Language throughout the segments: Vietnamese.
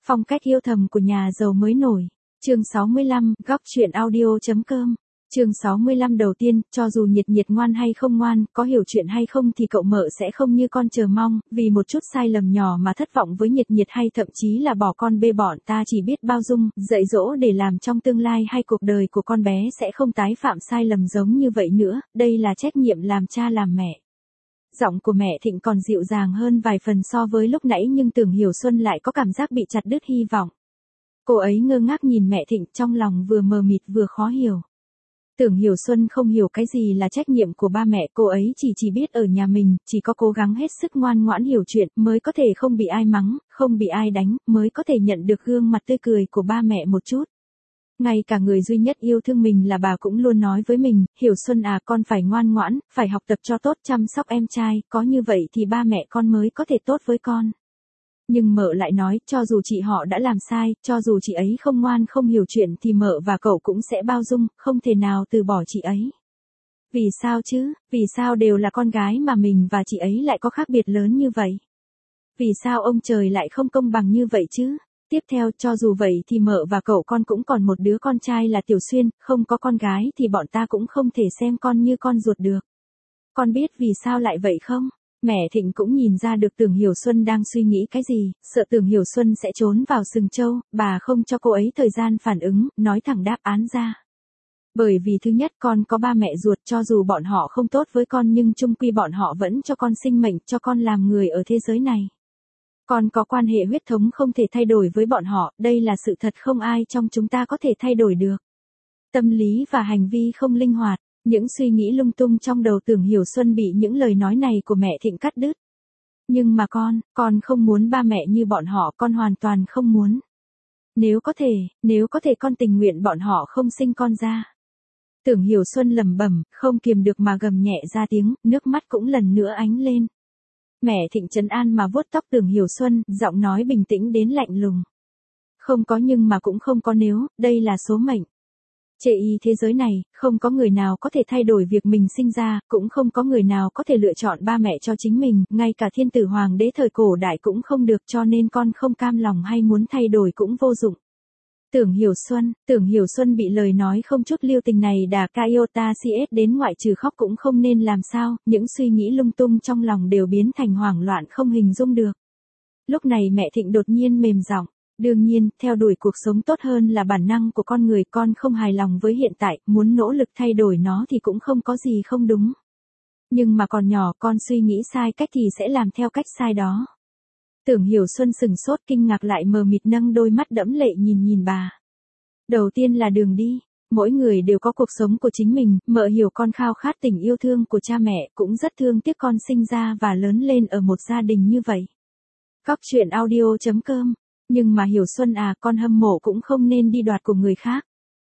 Phong cách yêu thầm của nhà giàu mới nổi. Chương 65, góc truyện audio.com. Chương 65 đầu tiên, cho dù Nhiệt Nhiệt ngoan hay không ngoan, có hiểu chuyện hay không thì cậu mợ sẽ không như con chờ mong, vì một chút sai lầm nhỏ mà thất vọng với Nhiệt Nhiệt hay thậm chí là bỏ con bê bọn ta chỉ biết bao dung, dạy dỗ để làm trong tương lai hay cuộc đời của con bé sẽ không tái phạm sai lầm giống như vậy nữa, đây là trách nhiệm làm cha làm mẹ. Giọng của mẹ Thịnh còn dịu dàng hơn vài phần so với lúc nãy nhưng Tưởng Hiểu Xuân lại có cảm giác bị chặt đứt hy vọng. Cô ấy ngơ ngác nhìn mẹ Thịnh trong lòng vừa mờ mịt vừa khó hiểu. Tưởng Hiểu Xuân không hiểu cái gì là trách nhiệm của ba mẹ, cô ấy chỉ biết ở nhà mình, chỉ có cố gắng hết sức ngoan ngoãn hiểu chuyện mới có thể không bị ai mắng, không bị ai đánh, mới có thể nhận được gương mặt tươi cười của ba mẹ một chút. Ngay cả người duy nhất yêu thương mình là bà cũng luôn nói với mình, Hiểu Xuân à, con phải ngoan ngoãn, phải học tập cho tốt, chăm sóc em trai, có như vậy thì ba mẹ con mới có thể tốt với con. Nhưng mợ lại nói, cho dù chị họ đã làm sai, cho dù chị ấy không ngoan không hiểu chuyện thì mợ và cậu cũng sẽ bao dung, không thể nào từ bỏ chị ấy. Vì sao chứ, vì sao đều là con gái mà mình và chị ấy lại có khác biệt lớn như vậy? Vì sao ông trời lại không công bằng như vậy chứ? Tiếp theo, cho dù vậy thì mợ và cậu con cũng còn một đứa con trai là Tiểu Xuyên, không có con gái thì bọn ta cũng không thể xem con như con ruột được. Con biết vì sao lại vậy không? Mẹ Thịnh cũng nhìn ra được Tưởng Hiểu Xuân đang suy nghĩ cái gì, sợ Tưởng Hiểu Xuân sẽ trốn vào sừng trâu, bà không cho cô ấy thời gian phản ứng, nói thẳng đáp án ra. Bởi vì thứ nhất con có ba mẹ ruột, cho dù bọn họ không tốt với con nhưng chung quy bọn họ vẫn cho con sinh mệnh, cho con làm người ở thế giới này. Con có quan hệ huyết thống không thể thay đổi với bọn họ, đây là sự thật không ai trong chúng ta có thể thay đổi được. Tâm lý và hành vi không linh hoạt, những suy nghĩ lung tung trong đầu Tưởng Hiểu Xuân bị những lời nói này của mẹ Thịnh cắt đứt. Nhưng mà con không muốn ba mẹ như bọn họ, con hoàn toàn không muốn. Nếu có thể con tình nguyện bọn họ không sinh con ra. Tưởng Hiểu Xuân lẩm bẩm, không kiềm được mà gầm nhẹ ra tiếng, nước mắt cũng lần nữa ánh lên. Mẹ Thịnh trấn an mà vuốt tóc Tưởng Hiểu Xuân, giọng nói bình tĩnh đến lạnh lùng. Không có nhưng mà cũng không có nếu, đây là số mệnh. Chê y thế giới này, không có người nào có thể thay đổi việc mình sinh ra, cũng không có người nào có thể lựa chọn ba mẹ cho chính mình, ngay cả thiên tử hoàng đế thời cổ đại cũng không được, cho nên con không cam lòng hay muốn thay đổi cũng vô dụng. Tưởng Hiểu Xuân bị lời nói không chút lưu tình này đà Iota CS đến ngoại trừ khóc cũng không nên làm sao, những suy nghĩ lung tung trong lòng đều biến thành hoảng loạn không hình dung được. Lúc này mẹ Thịnh đột nhiên mềm giọng. Đương nhiên, theo đuổi cuộc sống tốt hơn là bản năng của con người, con không hài lòng với hiện tại, muốn nỗ lực thay đổi nó thì cũng không có gì không đúng. Nhưng mà còn nhỏ, con suy nghĩ sai cách thì sẽ làm theo cách sai đó. Tưởng Hiểu Xuân sừng sốt kinh ngạc lại mờ mịt nâng đôi mắt đẫm lệ nhìn bà. Đầu tiên là đường đi, mỗi người đều có cuộc sống của chính mình, mợ hiểu con khao khát tình yêu thương của cha mẹ, cũng rất thương tiếc con sinh ra và lớn lên ở một gia đình như vậy. Góc truyện audio.com. Nhưng mà Hiểu Xuân à, con hâm mộ cũng không nên đi đoạt của người khác.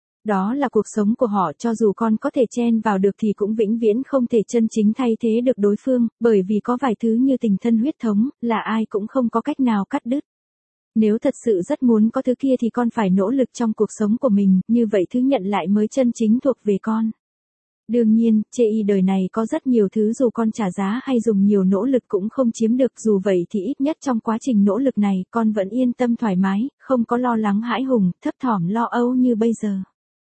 Đó là cuộc sống của họ, cho dù con có thể chen vào được thì cũng vĩnh viễn không thể chân chính thay thế được đối phương, bởi vì có vài thứ như tình thân huyết thống, là ai cũng không có cách nào cắt đứt. Nếu thật sự rất muốn có thứ kia thì con phải nỗ lực trong cuộc sống của mình, như vậy thứ nhận lại mới chân chính thuộc về con. Đương nhiên, chê y đời này có rất nhiều thứ dù con trả giá hay dùng nhiều nỗ lực cũng không chiếm được, dù vậy thì ít nhất trong quá trình nỗ lực này, con vẫn yên tâm thoải mái, không có lo lắng hãi hùng, thấp thỏm lo âu như bây giờ.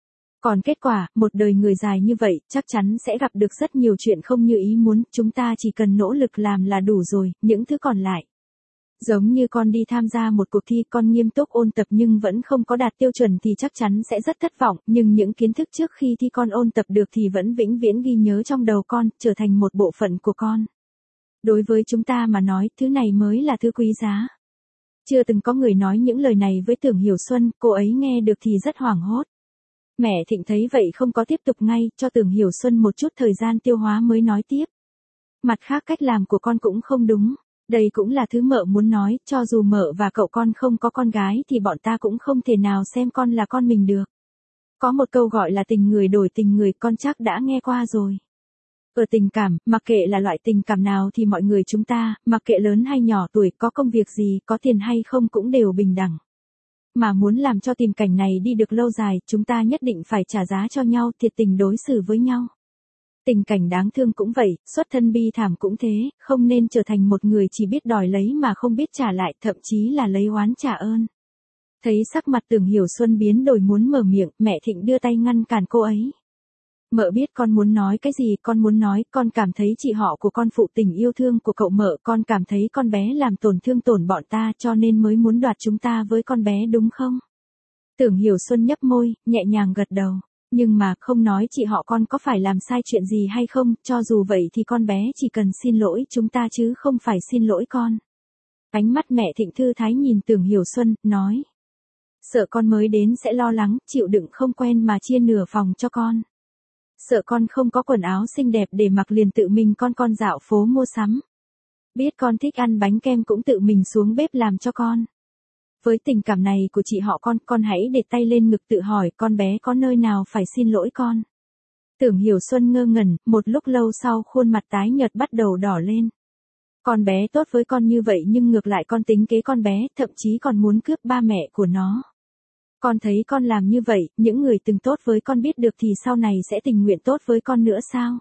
Còn kết quả, một đời người dài như vậy, chắc chắn sẽ gặp được rất nhiều chuyện không như ý muốn, chúng ta chỉ cần nỗ lực làm là đủ rồi, những thứ còn lại. Giống như con đi tham gia một cuộc thi, con nghiêm túc ôn tập nhưng vẫn không có đạt tiêu chuẩn thì chắc chắn sẽ rất thất vọng, nhưng những kiến thức trước khi thi con ôn tập được thì vẫn vĩnh viễn ghi nhớ trong đầu con, trở thành một bộ phận của con. Đối với chúng ta mà nói, thứ này mới là thứ quý giá. Chưa từng có người nói những lời này với Tưởng Hiểu Xuân, cô ấy nghe được thì rất hoảng hốt. Mẹ Thịnh thấy vậy không có tiếp tục ngay, cho Tưởng Hiểu Xuân một chút thời gian tiêu hóa mới nói tiếp. Mặt khác cách làm của con cũng không đúng. Đây cũng là thứ mợ muốn nói, cho dù mợ và cậu con không có con gái thì bọn ta cũng không thể nào xem con là con mình được. Có một câu gọi là tình người đổi tình người, con chắc đã nghe qua rồi. Ở tình cảm, mặc kệ là loại tình cảm nào thì mọi người chúng ta, mặc kệ lớn hay nhỏ tuổi, có công việc gì, có tiền hay không cũng đều bình đẳng. Mà muốn làm cho tình cảnh này đi được lâu dài, chúng ta nhất định phải trả giá cho nhau, thiệt tình đối xử với nhau. Tình cảnh đáng thương cũng vậy, xuất thân bi thảm cũng thế, không nên trở thành một người chỉ biết đòi lấy mà không biết trả lại, thậm chí là lấy oán trả ơn. Thấy sắc mặt Tưởng Hiểu Xuân biến đổi muốn mở miệng, mẹ Thịnh đưa tay ngăn cản cô ấy. Mợ biết con muốn nói cái gì, con muốn nói, con cảm thấy chị họ của con phụ tình yêu thương của cậu mợ, con cảm thấy con bé làm tổn thương bọn ta cho nên mới muốn đoạt chúng ta với con bé đúng không? Tưởng Hiểu Xuân nhấp môi, nhẹ nhàng gật đầu. Nhưng mà không nói chị họ con có phải làm sai chuyện gì hay không, cho dù vậy thì con bé chỉ cần xin lỗi chúng ta chứ không phải xin lỗi con. Ánh mắt mẹ Thịnh thư thái nhìn Tưởng Hiểu Xuân, nói. Sợ con mới đến sẽ lo lắng, chịu đựng không quen mà chia nửa phòng cho con. Sợ con không có quần áo xinh đẹp để mặc liền tự mình con dạo phố mua sắm. Biết con thích ăn bánh kem cũng tự mình xuống bếp làm cho con. Với tình cảm này của chị họ con hãy để tay lên ngực tự hỏi con bé có nơi nào phải xin lỗi con. Tưởng Hiểu Xuân ngơ ngẩn, một lúc lâu sau khuôn mặt tái nhợt bắt đầu đỏ lên. Con bé tốt với con như vậy nhưng ngược lại con tính kế con bé, thậm chí còn muốn cướp ba mẹ của nó. Con thấy con làm như vậy, những người từng tốt với con biết được thì sau này sẽ tình nguyện tốt với con nữa sao?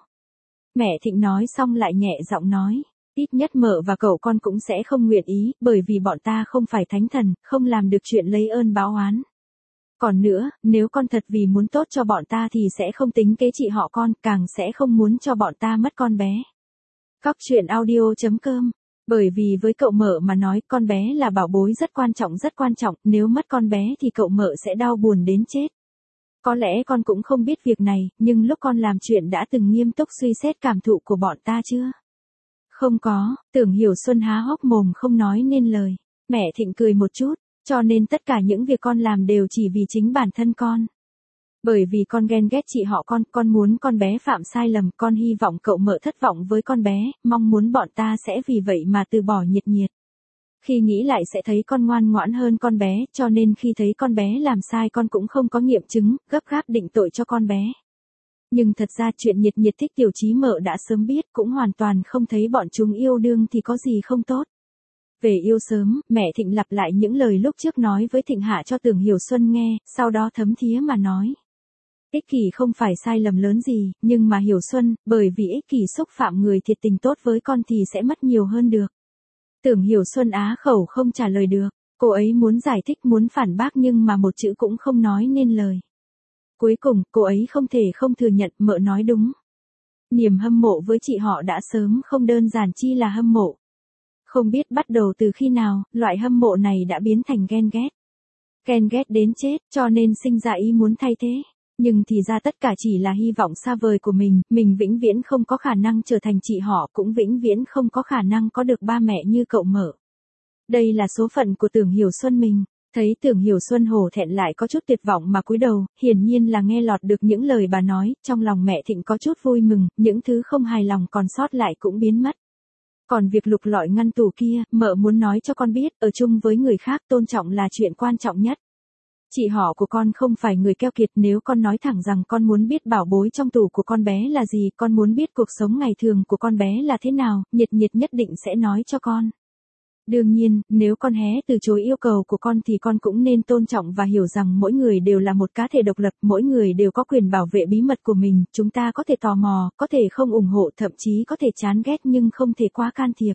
Mẹ Thịnh nói xong lại nhẹ giọng nói. Ít nhất mợ và cậu con cũng sẽ không nguyện ý, bởi vì bọn ta không phải thánh thần, không làm được chuyện lấy ơn báo oán. Còn nữa, nếu con thật vì muốn tốt cho bọn ta thì sẽ không tính kế chị họ con, càng sẽ không muốn cho bọn ta mất con bé. Góc truyện audio.com. Bởi vì với cậu mợ mà nói con bé là bảo bối rất quan trọng, nếu mất con bé thì cậu mợ sẽ đau buồn đến chết. Có lẽ con cũng không biết việc này, nhưng lúc con làm chuyện đã từng nghiêm túc suy xét cảm thụ của bọn ta chưa? Không có, Tưởng Hiểu Xuân há hốc mồm không nói nên lời. Mẹ Thịnh cười một chút, cho nên tất cả những việc con làm đều chỉ vì chính bản thân con. Bởi vì con ghen ghét chị họ con muốn con bé phạm sai lầm, con hy vọng cậu mợ thất vọng với con bé, mong muốn bọn ta sẽ vì vậy mà từ bỏ nhiệt nhiệt. Khi nghĩ lại sẽ thấy con ngoan ngoãn hơn con bé, cho nên khi thấy con bé làm sai con cũng không có nghiệm chứng, gấp gáp định tội cho con bé. Nhưng thật ra chuyện nhiệt nhiệt thích Tiểu Chí mợ đã sớm biết, cũng hoàn toàn không thấy bọn chúng yêu đương thì có gì không tốt. Về yêu sớm, mẹ Thịnh lặp lại những lời lúc trước nói với Thịnh Hạ cho Tưởng Hiểu Xuân nghe, sau đó thấm thía mà nói. Ích kỷ không phải sai lầm lớn gì, nhưng mà Hiểu Xuân, bởi vì ích kỷ xúc phạm người thiệt tình tốt với con thì sẽ mất nhiều hơn được. Tưởng Hiểu Xuân á khẩu không trả lời được, cô ấy muốn giải thích muốn phản bác nhưng mà một chữ cũng không nói nên lời. Cuối cùng, cô ấy không thể không thừa nhận mợ nói đúng. Niềm hâm mộ với chị họ đã sớm không đơn giản chi là hâm mộ. Không biết bắt đầu từ khi nào, loại hâm mộ này đã biến thành ghen ghét. Ghen ghét đến chết, cho nên sinh ra ý muốn thay thế. Nhưng thì ra tất cả chỉ là hy vọng xa vời của mình vĩnh viễn không có khả năng trở thành chị họ, cũng vĩnh viễn không có khả năng có được ba mẹ như cậu mợ. Đây là số phận của Tưởng Hiểu Xuân mình. Thấy Tưởng Hiểu Xuân hổ thẹn lại có chút tuyệt vọng mà cúi đầu, hiển nhiên là nghe lọt được những lời bà nói, trong lòng mẹ Thịnh có chút vui mừng, những thứ không hài lòng còn sót lại cũng biến mất. Còn việc lục lọi ngăn tủ kia, mợ muốn nói cho con biết, ở chung với người khác tôn trọng là chuyện quan trọng nhất. Chị họ của con không phải người keo kiệt, nếu con nói thẳng rằng con muốn biết bảo bối trong tủ của con bé là gì, con muốn biết cuộc sống ngày thường của con bé là thế nào, nhiệt nhiệt nhất định sẽ nói cho con. Đương nhiên, nếu con hé từ chối yêu cầu của con thì con cũng nên tôn trọng và hiểu rằng mỗi người đều là một cá thể độc lập, mỗi người đều có quyền bảo vệ bí mật của mình, chúng ta có thể tò mò, có thể không ủng hộ, thậm chí có thể chán ghét nhưng không thể quá can thiệp.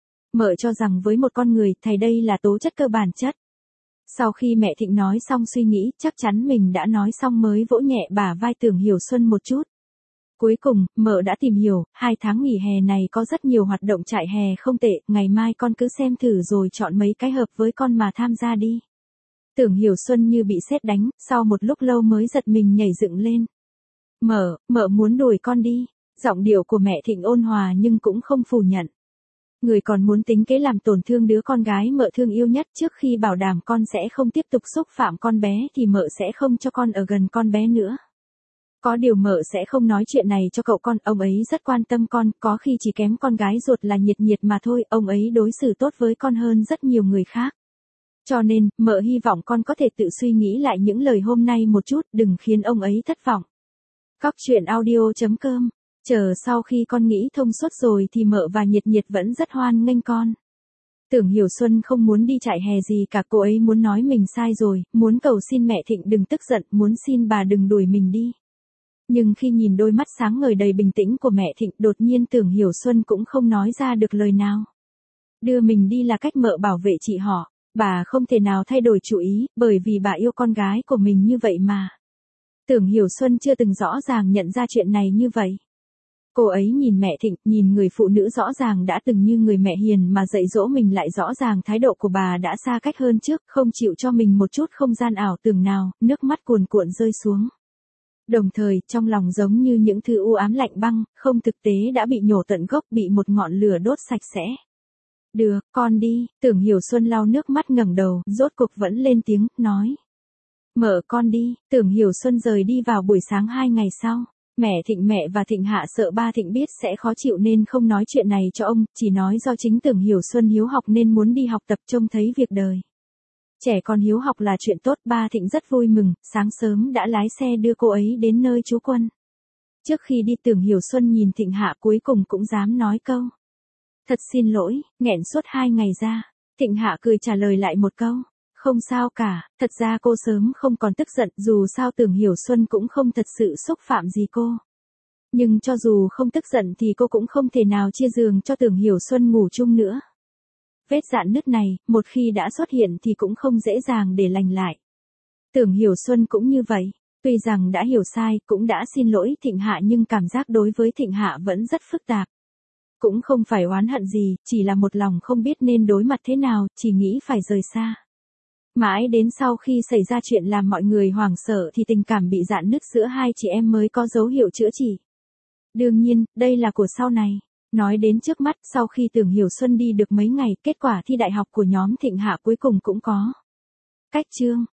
Mợ cho rằng với một con người, thầy đây là tố chất cơ bản chất. Sau khi mẹ Thịnh nói xong suy nghĩ, chắc chắn mình đã nói xong mới vỗ nhẹ bả vai Tưởng Hiểu Xuân một chút. Cuối cùng, mợ đã tìm hiểu, 2 tháng nghỉ hè này có rất nhiều hoạt động trại hè không tệ, ngày mai con cứ xem thử rồi chọn mấy cái hợp với con mà tham gia đi. Tưởng Hiểu Xuân như bị sét đánh, sau một lúc lâu mới giật mình nhảy dựng lên. Mợ muốn đuổi con đi, giọng điệu của mẹ Thịnh ôn hòa nhưng cũng không phủ nhận. Người còn muốn tính kế làm tổn thương đứa con gái mợ thương yêu nhất, trước khi bảo đảm con sẽ không tiếp tục xúc phạm con bé thì mợ sẽ không cho con ở gần con bé nữa. Có điều mợ sẽ không nói chuyện này cho cậu con, ông ấy rất quan tâm con, có khi chỉ kém con gái ruột là nhiệt nhiệt mà thôi, ông ấy đối xử tốt với con hơn rất nhiều người khác. Cho nên, mợ hy vọng con có thể tự suy nghĩ lại những lời hôm nay một chút, đừng khiến ông ấy thất vọng. Góc truyện audio.com. Chờ sau khi con nghĩ thông suốt rồi thì mợ và nhiệt nhiệt vẫn rất hoan nghênh con. Tưởng Hiểu Xuân không muốn đi trại hè gì cả, cô ấy muốn nói mình sai rồi, muốn cầu xin mẹ Thịnh đừng tức giận, muốn xin bà đừng đuổi mình đi. Nhưng khi nhìn đôi mắt sáng ngời đầy bình tĩnh của mẹ Thịnh, đột nhiên Tưởng Hiểu Xuân cũng không nói ra được lời nào. Đưa mình đi là cách mợ bảo vệ chị họ. Bà không thể nào thay đổi chủ ý, bởi vì bà yêu con gái của mình như vậy mà. Tưởng Hiểu Xuân chưa từng rõ ràng nhận ra chuyện này như vậy. Cô ấy nhìn mẹ Thịnh, nhìn người phụ nữ rõ ràng đã từng như người mẹ hiền mà dạy dỗ mình, lại rõ ràng thái độ của bà đã xa cách hơn trước, không chịu cho mình một chút không gian ảo tưởng nào, nước mắt cuồn cuộn rơi xuống. Đồng thời, trong lòng giống như những thứ u ám lạnh băng, không thực tế đã bị nhổ tận gốc, bị một ngọn lửa đốt sạch sẽ. Được, con đi, Tưởng Hiểu Xuân lau nước mắt ngẩng đầu, rốt cuộc vẫn lên tiếng, nói. Mợ con đi, Tưởng Hiểu Xuân rời đi vào buổi sáng 2 ngày sau. Mẹ và Thịnh Hạ sợ ba Thịnh biết sẽ khó chịu nên không nói chuyện này cho ông, chỉ nói do chính Tưởng Hiểu Xuân hiếu học nên muốn đi học tập trông thấy việc đời. Trẻ con hiếu học là chuyện tốt, ba Thịnh rất vui mừng, sáng sớm đã lái xe đưa cô ấy đến nơi trú quân. Trước khi đi, Tưởng Hiểu Xuân nhìn Thịnh Hạ cuối cùng cũng dám nói câu. Thật xin lỗi, nghẹn suốt 2 ngày ra. Thịnh Hạ cười trả lời lại một câu. Không sao cả, thật ra cô sớm không còn tức giận, dù sao Tưởng Hiểu Xuân cũng không thật sự xúc phạm gì cô. Nhưng cho dù không tức giận thì cô cũng không thể nào chia giường cho Tưởng Hiểu Xuân ngủ chung nữa. Vết rạn nứt này, một khi đã xuất hiện thì cũng không dễ dàng để lành lại. Tưởng Hiểu Xuân cũng như vậy, tuy rằng đã hiểu sai, cũng đã xin lỗi Thịnh Hạ nhưng cảm giác đối với Thịnh Hạ vẫn rất phức tạp. Cũng không phải oán hận gì, chỉ là một lòng không biết nên đối mặt thế nào, chỉ nghĩ phải rời xa. Mãi đến sau khi xảy ra chuyện làm mọi người hoảng sợ thì tình cảm bị rạn nứt giữa hai chị em mới có dấu hiệu chữa trị. Đương nhiên, đây là của sau này. Nói đến trước mắt, sau khi Tưởng Hiểu Xuân đi được mấy ngày, kết quả thi đại học của nhóm Thịnh Hạ cuối cùng cũng có. Cách chương